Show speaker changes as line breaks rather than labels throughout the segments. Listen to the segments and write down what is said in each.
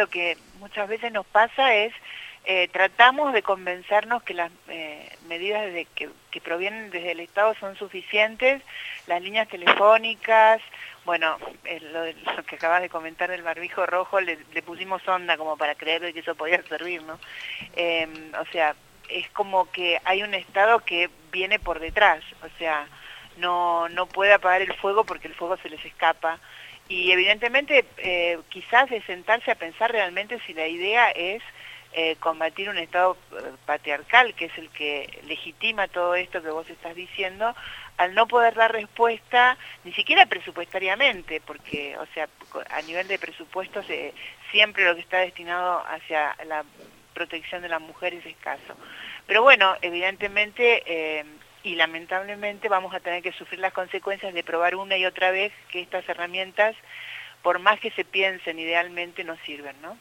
lo que muchas veces nos pasa es, tratamos de convencernos que las medidas que provienen desde el Estado son suficientes, las líneas telefónicas, bueno, lo que acabas de comentar del barbijo rojo, le pusimos onda como para creer de que eso podía servir, ¿no? O sea, es como que hay un Estado que viene por detrás, o sea, no puede apagar el fuego porque el fuego se les escapa. Y evidentemente quizás es sentarse a pensar realmente si la idea es combatir un Estado patriarcal, que es el que legitima todo esto que vos estás diciendo, al no poder dar respuesta, ni siquiera presupuestariamente, porque, o sea, a nivel de presupuestos siempre lo que está destinado hacia la protección de la mujer es escaso. Pero bueno, evidentemente y lamentablemente vamos a tener que sufrir las consecuencias de probar una y otra vez que estas herramientas, por más que se piensen idealmente, no sirven, ¿no?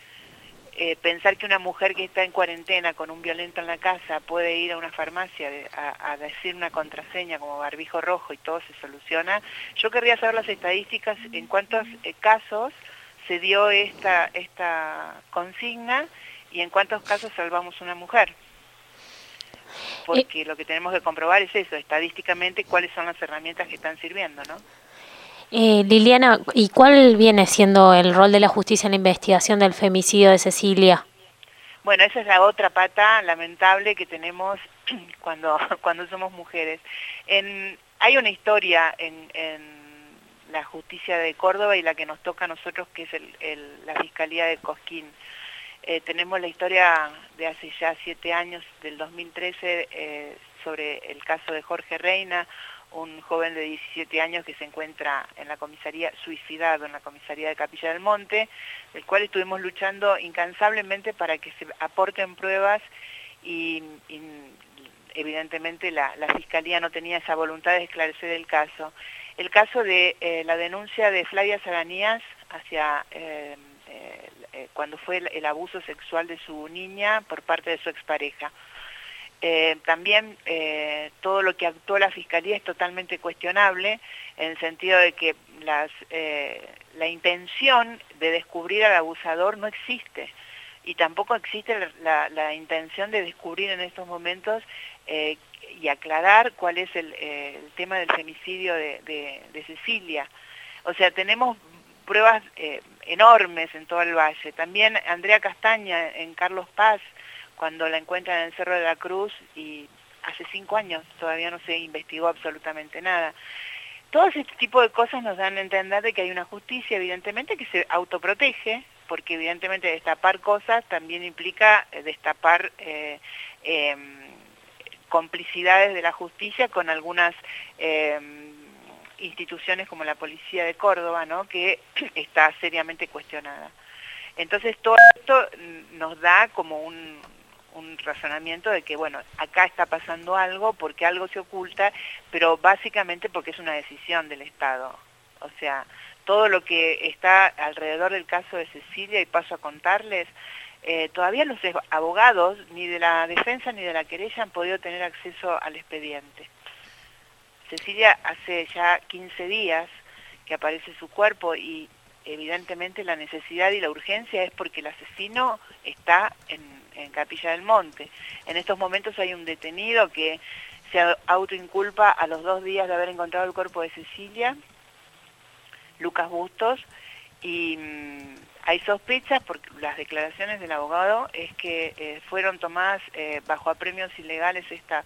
Pensar que una mujer que está en cuarentena con un violento en la casa puede ir a una farmacia a decir una contraseña como barbijo rojo y todo se soluciona. Yo querría saber las estadísticas en cuántos casos se dio esta consigna y en cuántos casos salvamos una mujer. Porque lo que tenemos que comprobar es eso, estadísticamente, cuáles son las herramientas que están sirviendo, ¿no?
Liliana, ¿y cuál viene siendo el rol de la justicia en la investigación del femicidio de Cecilia?
Bueno, esa es la otra pata lamentable que tenemos cuando somos mujeres. Hay una historia en la justicia de Córdoba y la que nos toca a nosotros, que es la Fiscalía de Cosquín. Tenemos la historia de hace ya 7 años, del 2013, sobre el caso de Jorge Reina, un joven de 17 años que se encuentra en la comisaría, suicidado en la comisaría de Capilla del Monte, del cual estuvimos luchando incansablemente para que se aporten pruebas y evidentemente la Fiscalía no tenía esa voluntad de esclarecer el caso. El caso de la denuncia de Flavia Saranías hacia cuando fue el abuso sexual de su niña por parte de su expareja. También todo lo que actuó la Fiscalía es totalmente cuestionable, en el sentido de que la intención de descubrir al abusador no existe, y tampoco existe la intención de descubrir en estos momentos y aclarar cuál es el tema del femicidio de Cecilia. O sea, tenemos pruebas enormes en todo el valle. También Andrea Castaña en Carlos Paz, cuando la encuentran en el Cerro de la Cruz, y hace 5 años todavía no se investigó absolutamente nada. Todo este tipo de cosas nos dan a entender de que hay una justicia, evidentemente, que se autoprotege, porque evidentemente destapar cosas también implica destapar complicidades de la justicia con algunas instituciones como la Policía de Córdoba, ¿no?, que está seriamente cuestionada. Entonces todo esto nos da como un razonamiento de que, bueno, acá está pasando algo porque algo se oculta, pero básicamente porque es una decisión del Estado. O sea, todo lo que está alrededor del caso de Cecilia, y paso a contarles, todavía los abogados, ni de la defensa ni de la querella, han podido tener acceso al expediente. Cecilia hace ya 15 días que aparece su cuerpo y evidentemente la necesidad y la urgencia es porque el asesino está en Capilla del Monte. En estos momentos hay un detenido que se autoinculpa a los 2 días de haber encontrado el cuerpo de Cecilia, Lucas Bustos, y hay sospechas, porque las declaraciones del abogado es que fueron tomadas bajo apremios ilegales esta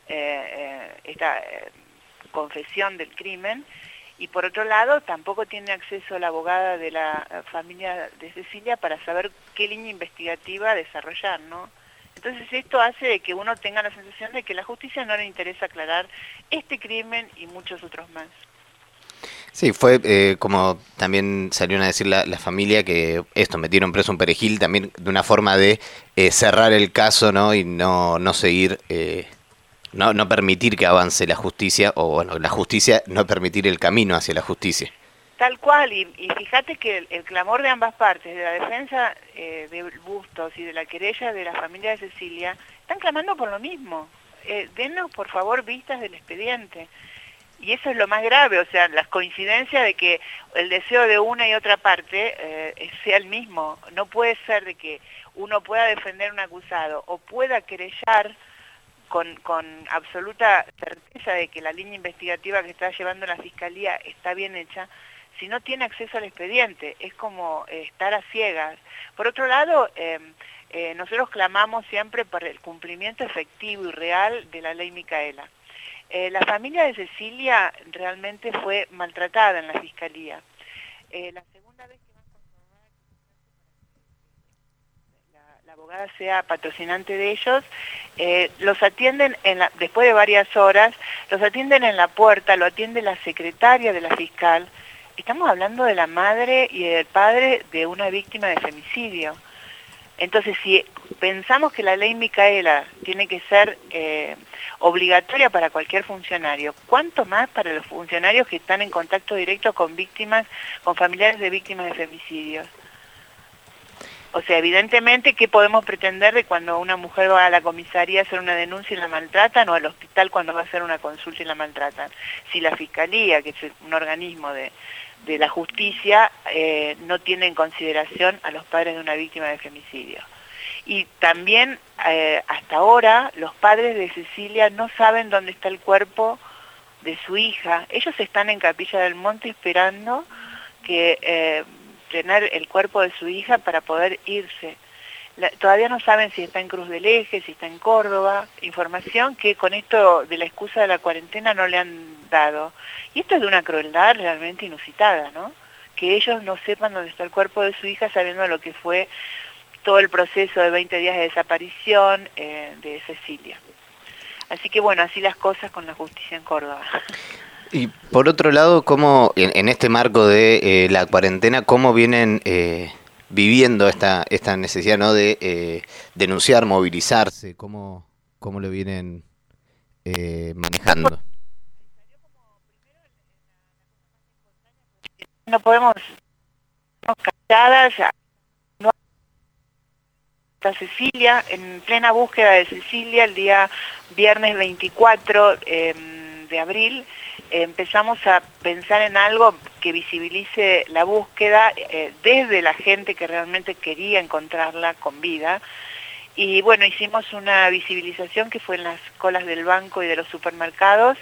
confesión del crimen, y por otro lado tampoco tiene acceso la abogada de la familia de Cecilia para saber qué línea investigativa desarrollar, ¿no? Entonces esto hace de que uno tenga la sensación de que a la justicia no le interesa aclarar este crimen y muchos otros más.
Sí, fue como también salieron a decir la familia que metieron preso un perejil también de una forma de cerrar el caso, ¿no? Y no seguir, no permitir que avance la justicia, o bueno, la justicia no permitir el camino hacia la justicia.
Tal cual, y fíjate que el clamor de ambas partes, de la defensa de Bustos y de la querella de la familia de Cecilia, están clamando por lo mismo. Denos por favor vistas del expediente. Y eso es lo más grave, o sea, las coincidencias de que el deseo de una y otra parte sea el mismo. No puede ser de que uno pueda defender a un acusado o pueda querellar con absoluta certeza de que la línea investigativa que está llevando la Fiscalía está bien hecha, si no tiene acceso al expediente. Es como estar a ciegas. Por otro lado, nosotros clamamos siempre por el cumplimiento efectivo y real de la ley Micaela. La familia de Cecilia realmente fue maltratada en la Fiscalía. La segunda vez que van a la abogada sea patrocinante de ellos, los atienden, después de varias horas, los atienden en la puerta, lo atiende la secretaria de la fiscal. Estamos hablando de la madre y del padre de una víctima de femicidio. Entonces, si pensamos que la ley Micaela tiene que ser obligatoria para cualquier funcionario, ¿cuánto más para los funcionarios que están en contacto directo con víctimas, con familiares de víctimas de femicidios? O sea, evidentemente, ¿qué podemos pretender de cuando una mujer va a la comisaría a hacer una denuncia y la maltratan, o al hospital cuando va a hacer una consulta y la maltratan? Si la Fiscalía, que es un organismo de la justicia, no tiene en consideración a los padres de una víctima de femicidio. Y también, hasta ahora, los padres de Cecilia no saben dónde está el cuerpo de su hija. Ellos están en Capilla del Monte esperando que tener el cuerpo de su hija para poder irse. Todavía no saben si está en Cruz del Eje, si está en Córdoba, información que con esto de la excusa de la cuarentena no le han dado. Y esto es de una crueldad realmente inusitada, ¿no? Que ellos no sepan dónde está el cuerpo de su hija sabiendo lo que fue todo el proceso de 20 días de desaparición de Cecilia. Así que bueno, así las cosas con la justicia en Córdoba.
Y por otro lado, ¿cómo en este marco de la cuarentena, cómo vienen viviendo esta necesidad, ¿no?, de denunciar, movilizarse? ¿Cómo lo vienen manejando?
No podemos calladas. No está Cecilia, en plena búsqueda de Cecilia, el día viernes 24 de abril, empezamos a pensar en algo que visibilice la búsqueda desde la gente que realmente quería encontrarla con vida. Y bueno, hicimos una visibilización que fue en las colas del banco y de los supermercados,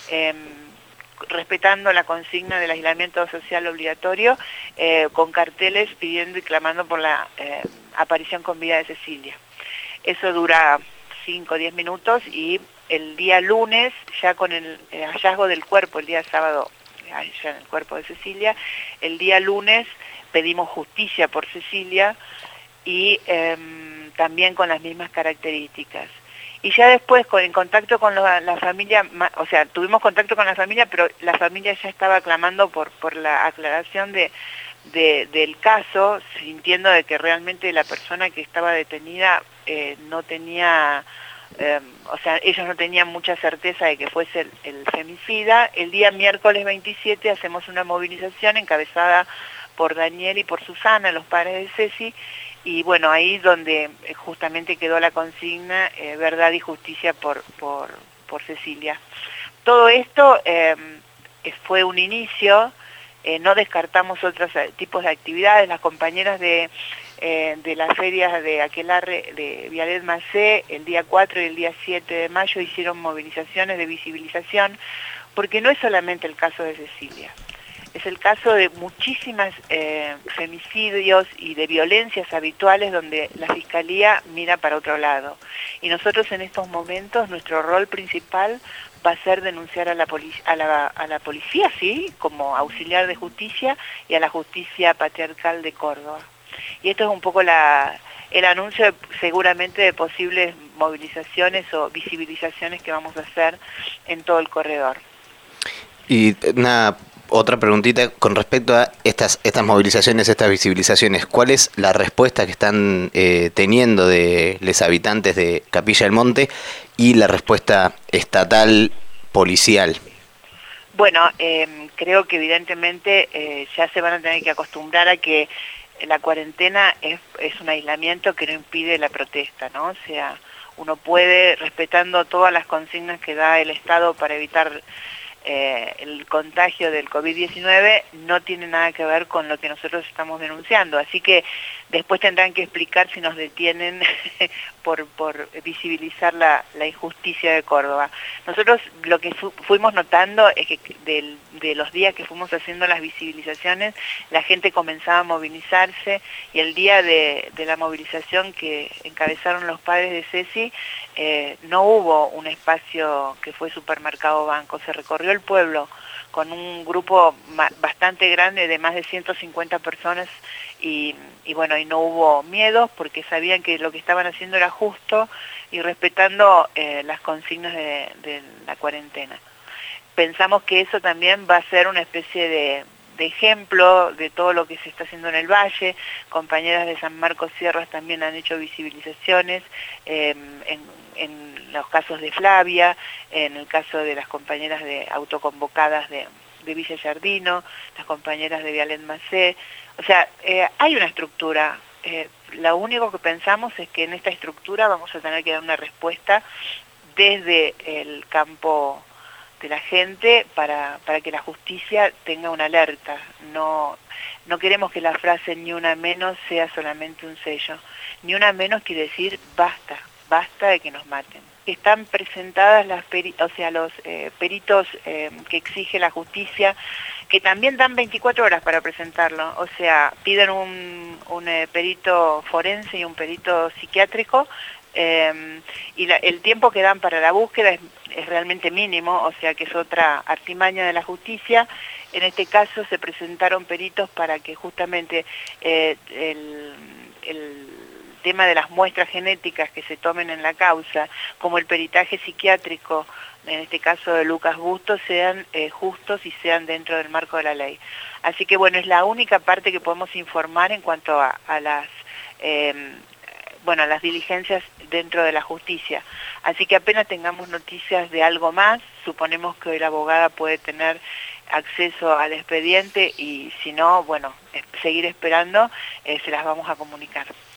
respetando la consigna del aislamiento social obligatorio, con carteles pidiendo y clamando por la aparición con vida de Cecilia. Eso dura 5 o 10 minutos y el día lunes, ya con el hallazgo del cuerpo, el día sábado, ya en el cuerpo de Cecilia, el día lunes pedimos justicia por Cecilia y también con las mismas características. Y ya después, en contacto con la familia, o sea, tuvimos contacto con la familia, pero la familia ya estaba clamando por la aclaración del caso, sintiendo de que realmente la persona que estaba detenida no tenía, o sea, ellos no tenían mucha certeza de que fuese el femicida. El día miércoles 27 hacemos una movilización encabezada por Daniel y por Susana, los padres de Ceci, y bueno, ahí donde justamente quedó la consigna, verdad y justicia por Cecilia. Todo esto fue un inicio, no descartamos otros tipos de actividades. Las compañeras de las ferias de Aquelarre, de Vialet Macé, el día 4 y el día 7 de mayo hicieron movilizaciones de visibilización, porque no es solamente el caso de Cecilia. Es el caso de muchísimas femicidios y de violencias habituales donde la Fiscalía mira para otro lado. Y nosotros en estos momentos, nuestro rol principal va a ser denunciar a la policía, sí, como auxiliar de justicia, y a la justicia patriarcal de Córdoba. Y esto es un poco el anuncio seguramente de posibles movilizaciones o visibilizaciones que vamos a hacer en todo el corredor.
Y otra preguntita con respecto a estas movilizaciones, estas visibilizaciones. ¿Cuál es la respuesta que están teniendo de los habitantes de Capilla del Monte y la respuesta estatal policial?
Bueno, creo que evidentemente ya se van a tener que acostumbrar a que la cuarentena es un aislamiento que no impide la protesta, ¿no? O sea, uno puede, respetando todas las consignas que da el Estado para evitar el contagio del COVID-19 no tiene nada que ver con lo que nosotros estamos denunciando, así que después tendrán que explicar si nos detienen por visibilizar la injusticia de Córdoba. Nosotros lo que fuimos notando es que de los días que fuimos haciendo las visibilizaciones, la gente comenzaba a movilizarse, y el día de la movilización que encabezaron los padres de Ceci, no hubo un espacio que fue supermercado banco, se recorrió el pueblo con un grupo bastante grande de más de 150 personas y bueno, y no hubo miedos porque sabían que lo que estaban haciendo era justo y respetando las consignas de la cuarentena. Pensamos que eso también va a ser una especie de ejemplo de todo lo que se está haciendo en el Valle. Compañeras de San Marcos Sierras también han hecho visibilizaciones en los casos de Flavia, en el caso de las compañeras de autoconvocadas de Villa Yardino, las compañeras de Vialet Macé. O sea, hay una estructura. Lo único que pensamos es que en esta estructura vamos a tener que dar una respuesta desde el campo de la gente para que la justicia tenga una alerta. No queremos que la frase "ni una menos" sea solamente un sello. Ni una menos quiere decir basta de que nos maten. Están presentadas los peritos que exige la justicia, que también dan 24 horas para presentarlo. O sea, piden un perito forense y un perito psiquiátrico, y el tiempo que dan para la búsqueda es realmente mínimo, o sea que es otra artimaña de la justicia. En este caso se presentaron peritos para que justamente el tema de las muestras genéticas que se tomen en la causa, como el peritaje psiquiátrico, en este caso de Lucas Bustos, sean justos y sean dentro del marco de la ley. Así que bueno, es la única parte que podemos informar en cuanto a las las diligencias dentro de la justicia. Así que apenas tengamos noticias de algo más, suponemos que hoy la abogada puede tener acceso al expediente y si no, bueno, seguir esperando, se las vamos a comunicar.